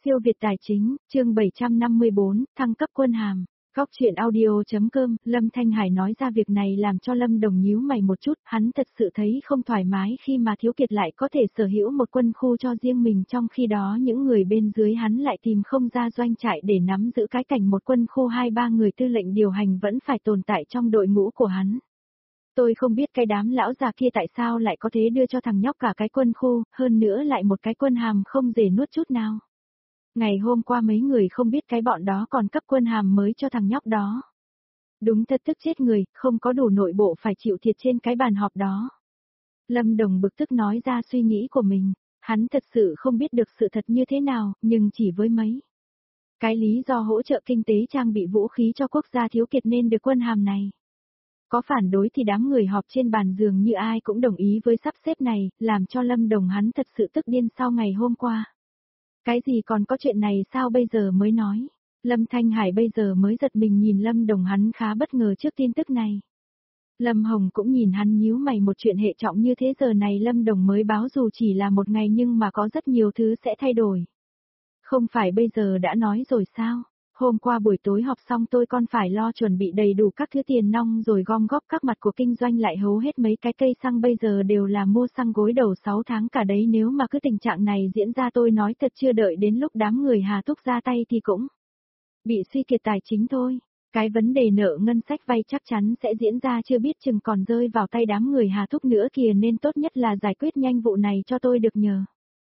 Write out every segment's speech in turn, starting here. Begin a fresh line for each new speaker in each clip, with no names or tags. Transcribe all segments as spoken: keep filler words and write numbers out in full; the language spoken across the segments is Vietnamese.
Siêu Việt Tài Chính, chương bảy trăm năm mươi bốn, thăng cấp quân hàm. Góc chuyện audio.com, Lâm Thanh Hải nói ra việc này làm cho Lâm Đồng nhíu mày một chút, hắn thật sự thấy không thoải mái khi mà Thiếu Kiệt lại có thể sở hữu một quân khu cho riêng mình, trong khi đó những người bên dưới hắn lại tìm không ra doanh trại để nắm giữ cái cảnh một quân khu hai ba người tư lệnh điều hành vẫn phải tồn tại trong đội ngũ của hắn. Tôi không biết cái đám lão già kia tại sao lại có thể đưa cho thằng nhóc cả cái quân khu, hơn nữa lại một cái quân hàm không dễ nuốt chút nào. Ngày hôm qua mấy người không biết cái bọn đó còn cấp quân hàm mới cho thằng nhóc đó. Đúng thật tức chết người, không có đủ nội bộ phải chịu thiệt trên cái bàn họp đó. Lâm Đồng bực tức nói ra suy nghĩ của mình, hắn thật sự không biết được sự thật như thế nào, nhưng chỉ với mấy cái lý do hỗ trợ kinh tế trang bị vũ khí cho quốc gia Thiếu Kiệt nên được quân hàm này. Có phản đối thì đám người họp trên bàn dường như ai cũng đồng ý với sắp xếp này, làm cho Lâm Đồng hắn thật sự tức điên sau ngày hôm qua. Cái gì còn có chuyện này sao bây giờ mới nói? Lâm Thanh Hải bây giờ mới giật mình nhìn Lâm Đồng, hắn khá bất ngờ trước tin tức này. Lâm Hồng cũng nhìn hắn nhíu mày, một chuyện hệ trọng như thế giờ này Lâm Đồng mới báo dù chỉ là một ngày nhưng mà có rất nhiều thứ sẽ thay đổi. Không phải bây giờ đã nói rồi sao? Hôm qua buổi tối họp xong tôi còn phải lo chuẩn bị đầy đủ các thứ tiền nong rồi gom góp các mặt của kinh doanh, lại hấu hết mấy cái cây xăng bây giờ đều là mua xăng gối đầu sáu tháng cả đấy, nếu mà cứ tình trạng này diễn ra tôi nói thật chưa đợi đến lúc đám người Hà Thúc ra tay thì cũng bị suy kiệt tài chính thôi. Cái vấn đề nợ ngân sách vay chắc chắn sẽ diễn ra, chưa biết chừng còn rơi vào tay đám người Hà Thúc nữa kìa, nên tốt nhất là giải quyết nhanh vụ này cho tôi được nhờ.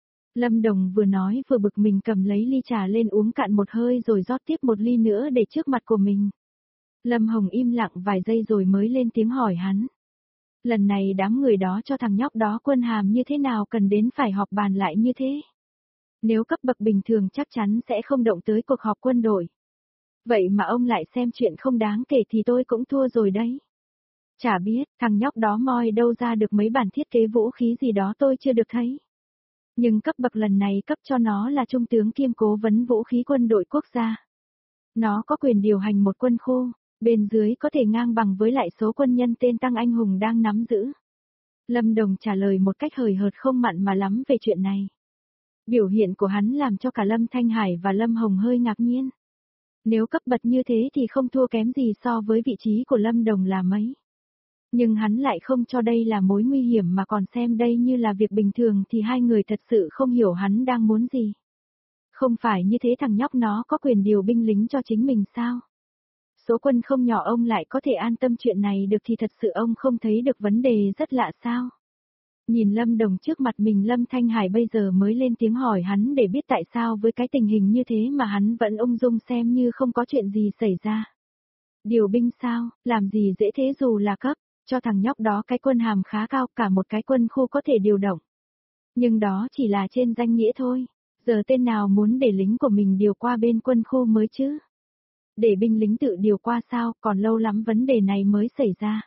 Lâm Đồng vừa nói vừa bực mình cầm lấy ly trà lên uống cạn một hơi rồi rót tiếp một ly nữa để trước mặt của mình. Lâm Hồng im lặng vài giây rồi mới lên tiếng hỏi hắn. Lần này đám người đó cho thằng nhóc đó quân hàm như thế nào cần đến phải họp bàn lại như thế? Nếu cấp bậc bình thường chắc chắn sẽ không động tới cuộc họp quân đội. Vậy mà ông lại xem chuyện không đáng kể thì tôi cũng thua rồi đấy. Chả biết thằng nhóc đó moi đâu ra được mấy bản thiết kế vũ khí gì đó tôi chưa được thấy. Nhưng cấp bậc lần này cấp cho nó là trung tướng kiêm cố vấn vũ khí quân đội quốc gia. Nó có quyền điều hành một quân khu, bên dưới có thể ngang bằng với lại số quân nhân tên Tăng Anh Hùng đang nắm giữ. Lâm Đồng trả lời một cách hời hợt không mặn mà lắm về chuyện này. Biểu hiện của hắn làm cho cả Lâm Thanh Hải và Lâm Hồng hơi ngạc nhiên. Nếu cấp bậc như thế thì không thua kém gì so với vị trí của Lâm Đồng là mấy. Nhưng hắn lại không cho đây là mối nguy hiểm mà còn xem đây như là việc bình thường thì hai người thật sự không hiểu hắn đang muốn gì. Không phải như thế thằng nhóc nó có quyền điều binh lính cho chính mình sao? Số quân không nhỏ ông lại có thể an tâm chuyện này được thì thật sự ông không thấy được vấn đề rất lạ sao? Nhìn Lâm Đồng trước mặt mình, Lâm Thanh Hải bây giờ mới lên tiếng hỏi hắn để biết tại sao với cái tình hình như thế mà hắn vẫn ung dung xem như không có chuyện gì xảy ra. Điều binh sao, làm gì dễ thế dù là cấp. Cho thằng nhóc đó cái quân hàm khá cao, cả một cái quân khu có thể điều động. Nhưng đó chỉ là trên danh nghĩa thôi. Giờ tên nào muốn để lính của mình điều qua bên quân khu mới chứ? Để binh lính tự điều qua sao, còn lâu lắm vấn đề này mới xảy ra.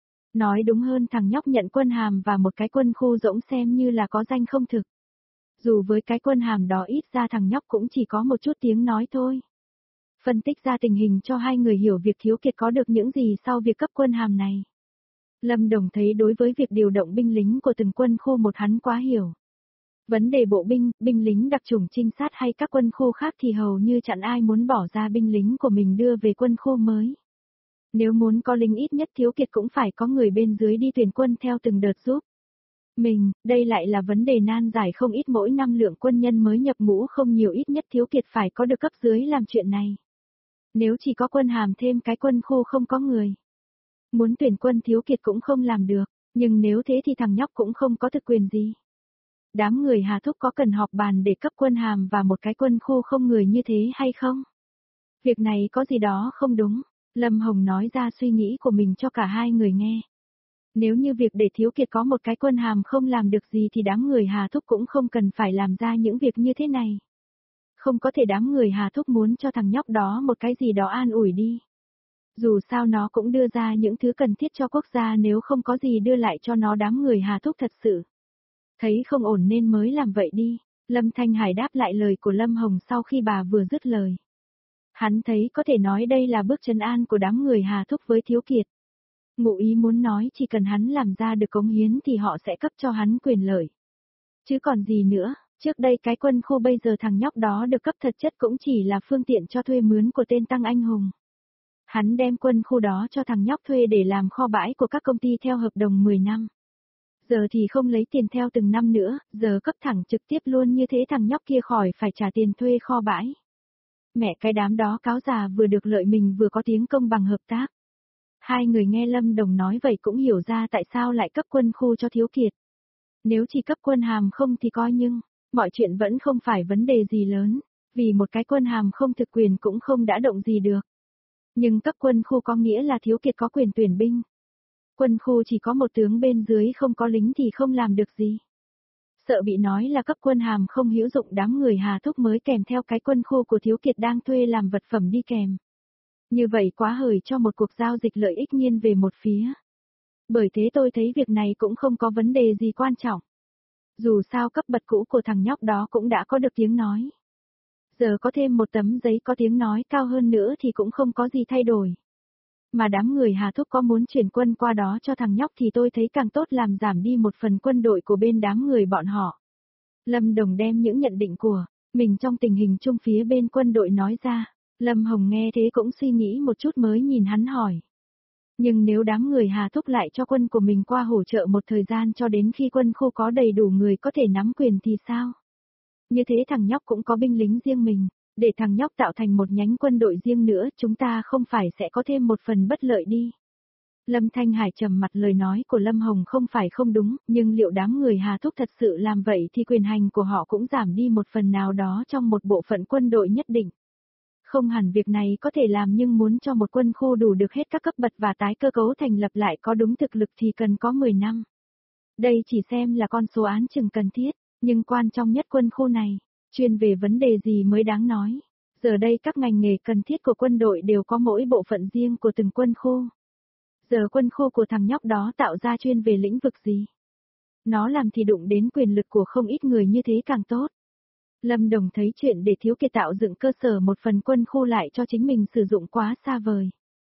Nói đúng hơn thằng nhóc nhận quân hàm và một cái quân khu rỗng xem như là có danh không thực. Dù với cái quân hàm đó ít ra thằng nhóc cũng chỉ có một chút tiếng nói thôi. Phân tích ra tình hình cho hai người hiểu việc Thiếu Kiệt có được những gì sau việc cấp quân hàm này. Lâm Đồng thấy đối với việc điều động binh lính của từng quân khu một hắn quá hiểu. Vấn đề bộ binh, binh lính đặc chủng trinh sát hay các quân khu khác thì hầu như chẳng ai muốn bỏ ra binh lính của mình đưa về quân khu mới. Nếu muốn có lính ít nhất Thiếu Kiệt cũng phải có người bên dưới đi tuyển quân theo từng đợt giúp mình, đây lại là vấn đề nan giải không ít, mỗi năm lượng quân nhân mới nhập ngũ không nhiều, ít nhất Thiếu Kiệt phải có được cấp dưới làm chuyện này. Nếu chỉ có quân hàm thêm cái quân khu không có người. Muốn tuyển quân Thiếu Kiệt cũng không làm được, nhưng nếu thế thì thằng nhóc cũng không có thực quyền gì. Đám người Hà Thúc có cần họp bàn để cấp quân hàm và một cái quân khu không người như thế hay không? Việc này có gì đó không đúng, Lâm Hồng nói ra suy nghĩ của mình cho cả hai người nghe. Nếu như việc để Thiếu Kiệt có một cái quân hàm không làm được gì thì đám người Hà Thúc cũng không cần phải làm ra những việc như thế này. Không có thể đám người Hà Thúc muốn cho thằng nhóc đó một cái gì đó an ủi đi. Dù sao nó cũng đưa ra những thứ cần thiết cho quốc gia, nếu không có gì đưa lại cho nó đám người Hà Thúc thật sự thấy không ổn nên mới làm vậy đi. Lâm Thanh Hải đáp lại lời của Lâm Hồng sau khi bà vừa dứt lời. Hắn thấy có thể nói đây là bước trấn an của đám người Hà Thúc với Thiếu Kiệt. Ngụ ý muốn nói chỉ cần hắn làm ra được cống hiến thì họ sẽ cấp cho hắn quyền lợi. Chứ còn gì nữa, Trước đây cái quân khu bây giờ thằng nhóc đó được cấp thật chất cũng chỉ là phương tiện cho thuê mướn của tên Tăng Anh Hùng. Hắn đem quân khu đó cho thằng nhóc thuê để làm kho bãi của các công ty theo hợp đồng mười năm. Giờ thì không lấy tiền theo từng năm nữa, giờ cấp thẳng trực tiếp luôn như thế thằng nhóc kia khỏi phải trả tiền thuê kho bãi. Mẹ cái đám đó cáo già vừa được lợi mình vừa có tiếng công bằng hợp tác. Hai người nghe Lâm Đồng nói vậy cũng hiểu ra tại sao lại cấp quân khu cho Thiếu Kiệt. Nếu chỉ cấp quân hàm không thì coi nhưng, mọi chuyện vẫn không phải vấn đề gì lớn, vì một cái quân hàm không thực quyền cũng không đã động gì được. Nhưng cấp quân khu có nghĩa là Thiếu Kiệt có quyền tuyển binh. Quân khu chỉ có một tướng bên dưới không có lính thì không làm được gì. Sợ bị nói là cấp quân hàm không hữu dụng đám người Hà Thúc mới kèm theo cái quân khu của Thiếu Kiệt đang thuê làm vật phẩm đi kèm. Như vậy quá hời cho một cuộc giao dịch lợi ích nghiêng về một phía. Bởi thế tôi thấy việc này cũng không có vấn đề gì quan trọng. Dù sao cấp bậc cũ của thằng nhóc đó cũng đã có được tiếng nói. Giờ có thêm một tấm giấy có tiếng nói cao hơn nữa thì cũng không có gì thay đổi. Mà đám người Hà Thúc có muốn chuyển quân qua đó cho thằng nhóc thì tôi thấy càng tốt làm giảm đi một phần quân đội của bên đám người bọn họ. Lâm Đồng đem những nhận định của mình trong tình hình chung phía bên quân đội nói ra. Lâm Hồng nghe thế cũng suy nghĩ một chút mới nhìn hắn hỏi. Nhưng nếu đám người Hà Thúc lại cho quân của mình qua hỗ trợ một thời gian cho đến khi quân khu có đầy đủ người có thể nắm quyền thì sao? Như thế thằng nhóc cũng có binh lính riêng mình, để thằng nhóc tạo thành một nhánh quân đội riêng nữa chúng ta không phải sẽ có thêm một phần bất lợi đi. Lâm Thanh Hải trầm mặt lời nói của Lâm Hồng không phải không đúng, nhưng liệu đám người Hà Thúc thật sự làm vậy thì quyền hành của họ cũng giảm đi một phần nào đó trong một bộ phận quân đội nhất định. Không hẳn việc này có thể làm nhưng muốn cho một quân khu đủ được hết các cấp bậc và tái cơ cấu thành lập lại có đúng thực lực thì cần có mười năm. Đây chỉ xem là con số án chừng cần thiết, nhưng quan trọng nhất quân khu này, chuyên về vấn đề gì mới đáng nói. Giờ đây các ngành nghề cần thiết của quân đội đều có mỗi bộ phận riêng của từng quân khu. Giờ quân khu của thằng nhóc đó tạo ra chuyên về lĩnh vực gì? Nó làm thì đụng đến quyền lực của không ít người như thế càng tốt. Lâm Đồng thấy chuyện để Thiếu Kiệt tạo dựng cơ sở một phần quân khu lại cho chính mình sử dụng quá xa vời.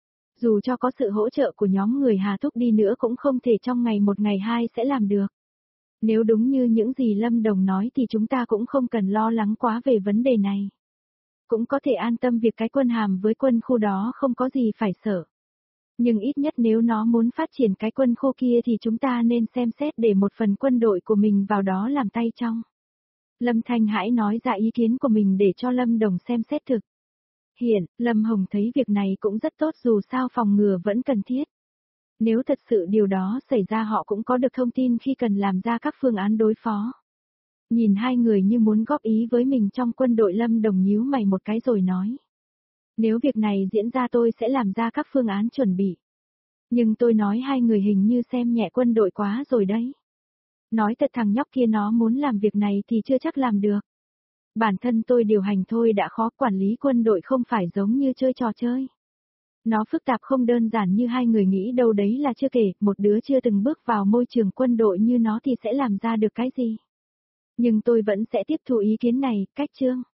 Dù cho có sự hỗ trợ của nhóm người Hà Thúc đi nữa cũng không thể trong ngày một ngày hai sẽ làm được. Nếu đúng như những gì Lâm Đồng nói thì chúng ta cũng không cần lo lắng quá về vấn đề này. Cũng có thể an tâm việc cái quân hàm với quân khu đó không có gì phải sợ. Nhưng ít nhất nếu nó muốn phát triển cái quân khu kia thì chúng ta nên xem xét để một phần quân đội của mình vào đó làm tay trong. Lâm Thanh hãy nói ra ý kiến của mình để cho Lâm Đồng xem xét thực. Hiện, Lâm Hồng thấy việc này cũng rất tốt dù sao phòng ngừa vẫn cần thiết. Nếu thật sự điều đó xảy ra họ cũng có được thông tin khi cần làm ra các phương án đối phó. Nhìn hai người như muốn góp ý với mình trong quân đội Lâm Đồng nhíu mày một cái rồi nói. Nếu việc này diễn ra tôi sẽ làm ra các phương án chuẩn bị. Nhưng tôi nói hai người hình như xem nhẹ quân đội quá rồi đấy. Nói thật thằng nhóc kia nó muốn làm việc này thì chưa chắc làm được. Bản thân tôi điều hành thôi đã khó quản lý quân đội không phải giống như chơi trò chơi. Nó phức tạp không đơn giản như hai người nghĩ đâu đấy là chưa kể, một đứa chưa từng bước vào môi trường quân đội như nó thì sẽ làm ra được cái gì. Nhưng tôi vẫn sẽ tiếp thu ý kiến này, cách chương.